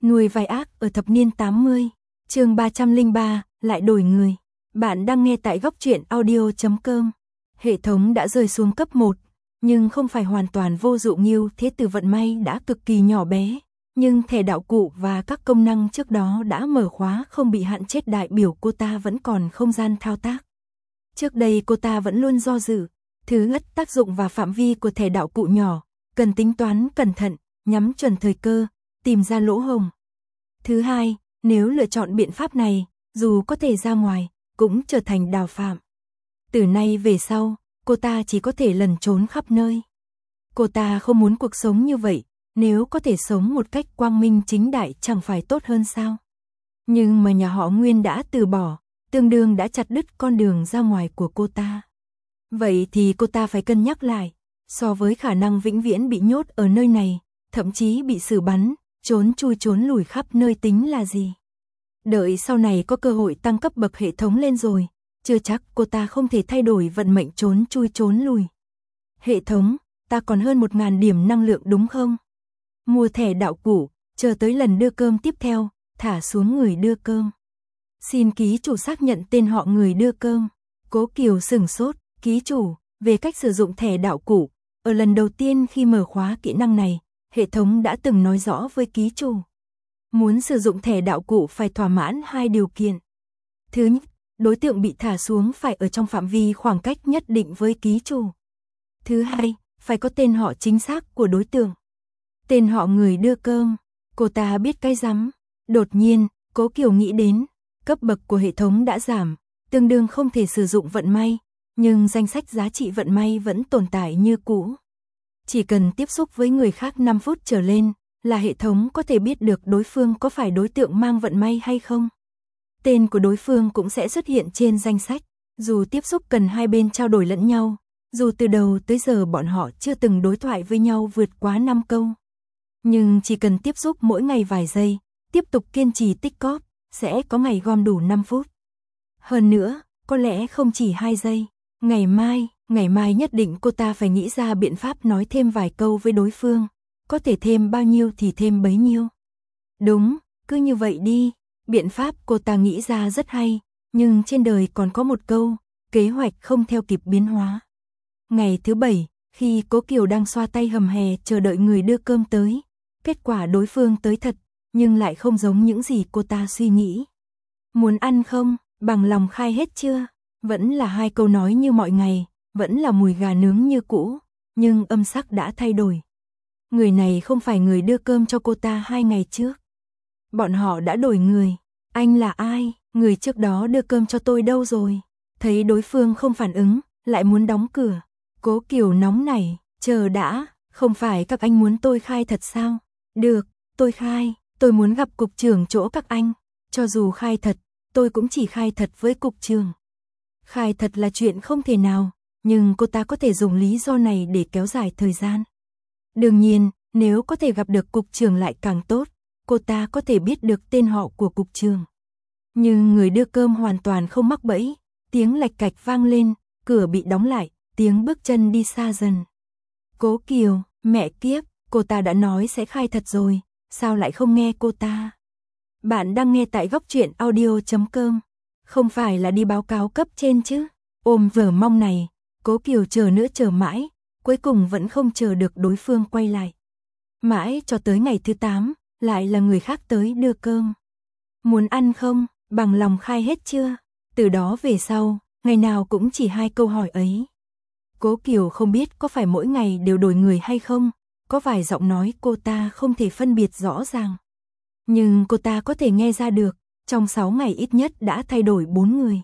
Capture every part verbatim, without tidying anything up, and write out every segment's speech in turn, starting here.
Nuôi vai ác ở thập niên tám mươi, chương ba trăm lẻ ba, lại đổi người. Bạn đang nghe tại góc truyện audio chấm com. Hệ thống đã rơi xuống cấp một, nhưng không phải hoàn toàn vô dụng. Nghiêu Thế Tử vận may đã cực kỳ nhỏ bé, nhưng thẻ đạo cụ và các công năng trước đó đã mở khóa không bị hạn chết, đại biểu cô ta vẫn còn không gian thao tác. Trước đây cô ta vẫn luôn do dự. Thứ nhất, tác dụng và phạm vi của thẻ đạo cụ nhỏ, cần tính toán cẩn thận, nhắm chuẩn thời cơ, tìm ra lỗ hổng. Thứ hai, nếu lựa chọn biện pháp này, dù có thể ra ngoài, cũng trở thành đào phạm. Từ nay về sau, cô ta chỉ có thể lẩn trốn khắp nơi. Cô ta không muốn cuộc sống như vậy, nếu có thể sống một cách quang minh chính đại chẳng phải tốt hơn sao? Nhưng mà nhà họ Nguyên đã từ bỏ, tương đương đã chặt đứt con đường ra ngoài của cô ta. Vậy thì cô ta phải cân nhắc lại, so với khả năng vĩnh viễn bị nhốt ở nơi này, thậm chí bị xử bắn, trốn chui trốn lùi khắp nơi tính là gì? Đợi sau này có cơ hội tăng cấp bậc hệ thống lên rồi, chưa chắc cô ta không thể thay đổi vận mệnh trốn chui trốn lùi. Hệ thống, ta còn hơn một ngàn điểm năng lượng đúng không? Mua thẻ đạo cụ, chờ tới lần đưa cơm tiếp theo, thả xuống người đưa cơm. Xin ký chủ xác nhận tên họ người đưa cơm. Cố Kiều sửng sốt, ký chủ, về cách sử dụng thẻ đạo cụ. Ở lần đầu tiên khi mở khóa kỹ năng này, hệ thống đã từng nói rõ với ký chủ. Muốn sử dụng thẻ đạo cụ phải thỏa mãn hai điều kiện. Thứ nhất, đối tượng bị thả xuống phải ở trong phạm vi khoảng cách nhất định với ký chủ. Thứ hai, phải có tên họ chính xác của đối tượng. Tên họ người đưa cơm, cô ta biết cái rắm. Đột nhiên, Cố Kiều nghĩ đến, cấp bậc của hệ thống đã giảm, tương đương không thể sử dụng vận may, nhưng danh sách giá trị vận may vẫn tồn tại như cũ. Chỉ cần tiếp xúc với người khác năm phút trở lên, là hệ thống có thể biết được đối phương có phải đối tượng mang vận may hay không. Tên của đối phương cũng sẽ xuất hiện trên danh sách, dù tiếp xúc cần hai bên trao đổi lẫn nhau, dù từ đầu tới giờ bọn họ chưa từng đối thoại với nhau vượt quá năm câu. Nhưng chỉ cần tiếp xúc mỗi ngày vài giây, tiếp tục kiên trì tích cóp, sẽ có ngày gom đủ năm phút. Hơn nữa, có lẽ không chỉ hai giây, ngày mai, ngày mai nhất định cô ta phải nghĩ ra biện pháp nói thêm vài câu với đối phương, có thể thêm bao nhiêu thì thêm bấy nhiêu. Đúng, cứ như vậy đi, biện pháp cô ta nghĩ ra rất hay, nhưng trên đời còn có một câu, kế hoạch không theo kịp biến hóa. Ngày thứ bảy, khi Cố Kiều đang xoa tay hầm hè chờ đợi người đưa cơm tới, kết quả đối phương tới thật, nhưng lại không giống những gì cô ta suy nghĩ. Muốn ăn không, bằng lòng khai hết chưa? Vẫn là hai câu nói như mọi ngày, vẫn là mùi gà nướng như cũ, nhưng âm sắc đã thay đổi. Người này không phải người đưa cơm cho cô ta hai ngày trước. Bọn họ đã đổi người. Anh là ai? Người trước đó đưa cơm cho tôi đâu rồi? Thấy đối phương không phản ứng, lại muốn đóng cửa. Cố Kiều nóng nảy, chờ đã, không phải các anh muốn tôi khai thật sao? Được, tôi khai, tôi muốn gặp cục trưởng chỗ các anh. Cho dù khai thật, tôi cũng chỉ khai thật với cục trưởng. Khai thật là chuyện không thể nào, nhưng cô ta có thể dùng lý do này để kéo dài thời gian. Đương nhiên, nếu có thể gặp được cục trưởng lại càng tốt, cô ta có thể biết được tên họ của cục trưởng. Nhưng người đưa cơm hoàn toàn không mắc bẫy, tiếng lạch cạch vang lên, cửa bị đóng lại, tiếng bước chân đi xa dần. Cố Kiều, mẹ kiếp, cô ta đã nói sẽ khai thật rồi, sao lại không nghe cô ta? Bạn đang nghe tại góc truyện audio chấm com. Không phải là đi báo cáo cấp trên chứ? Ôm vở mong này, Cố Kiều chờ nữa chờ mãi, cuối cùng vẫn không chờ được đối phương quay lại. Mãi cho tới ngày thứ tám, lại là người khác tới đưa cơm. Muốn ăn không, bằng lòng khai hết chưa? Từ đó về sau, ngày nào cũng chỉ hai câu hỏi ấy. Cố Kiều không biết có phải mỗi ngày đều đổi người hay không, có vài giọng nói cô ta không thể phân biệt rõ ràng. Nhưng cô ta có thể nghe ra được, trong sáu ngày ít nhất đã thay đổi bốn người.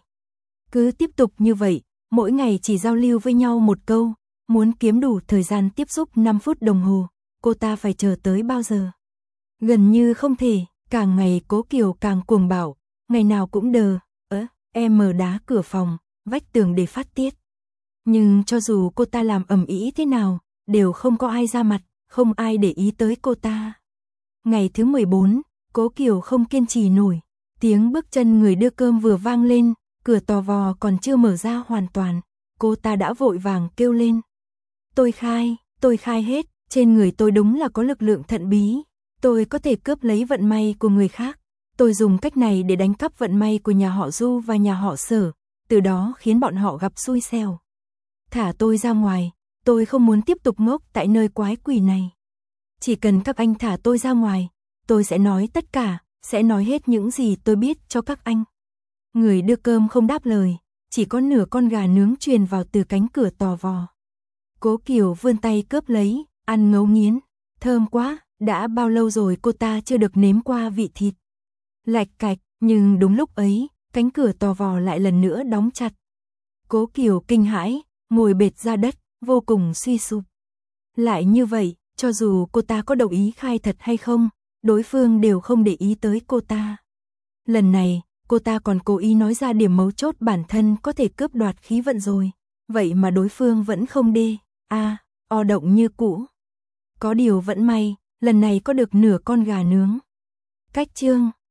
Cứ tiếp tục như vậy, mỗi ngày chỉ giao lưu với nhau một câu, muốn kiếm đủ thời gian tiếp xúc năm phút đồng hồ, cô ta phải chờ tới bao giờ? Gần như không thể, càng ngày Cố Kiều càng cuồng bạo, ngày nào cũng đờ, ớ, em mở đá cửa phòng, vách tường để phát tiết. Nhưng cho dù cô ta làm ầm ĩ thế nào, đều không có ai ra mặt, không ai để ý tới cô ta. Ngày thứ mười bốn, Cố Kiều không kiên trì nổi, tiếng bước chân người đưa cơm vừa vang lên, cửa tò vò còn chưa mở ra hoàn toàn, cô ta đã vội vàng kêu lên. Tôi khai, tôi khai hết, trên người tôi đúng là có lực lượng thận bí. Tôi có thể cướp lấy vận may của người khác. Tôi dùng cách này để đánh cắp vận may của nhà họ Du và nhà họ Sở, từ đó khiến bọn họ gặp xui xẻo. Thả tôi ra ngoài, tôi không muốn tiếp tục ngốc tại nơi quái quỷ này. Chỉ cần các anh thả tôi ra ngoài, tôi sẽ nói tất cả, sẽ nói hết những gì tôi biết cho các anh. Người đưa cơm không đáp lời, chỉ có nửa con gà nướng truyền vào từ cánh cửa tò vò. Cố Kiều vươn tay cướp lấy, ăn ngấu nghiến, thơm quá, đã bao lâu rồi cô ta chưa được nếm qua vị thịt. Lạch cạch, nhưng đúng lúc ấy, cánh cửa tò vò lại lần nữa đóng chặt. Cố Kiều kinh hãi, ngồi bệt ra đất, vô cùng suy sụp. Lại như vậy, cho dù cô ta có đồng ý khai thật hay không, đối phương đều không để ý tới cô ta. Lần này, cô ta còn cố ý nói ra điểm mấu chốt bản thân có thể cướp đoạt khí vận rồi. Vậy mà đối phương vẫn không đê, a, o động như cũ. Có điều vẫn may, lần này có được nửa con gà nướng. Cách chương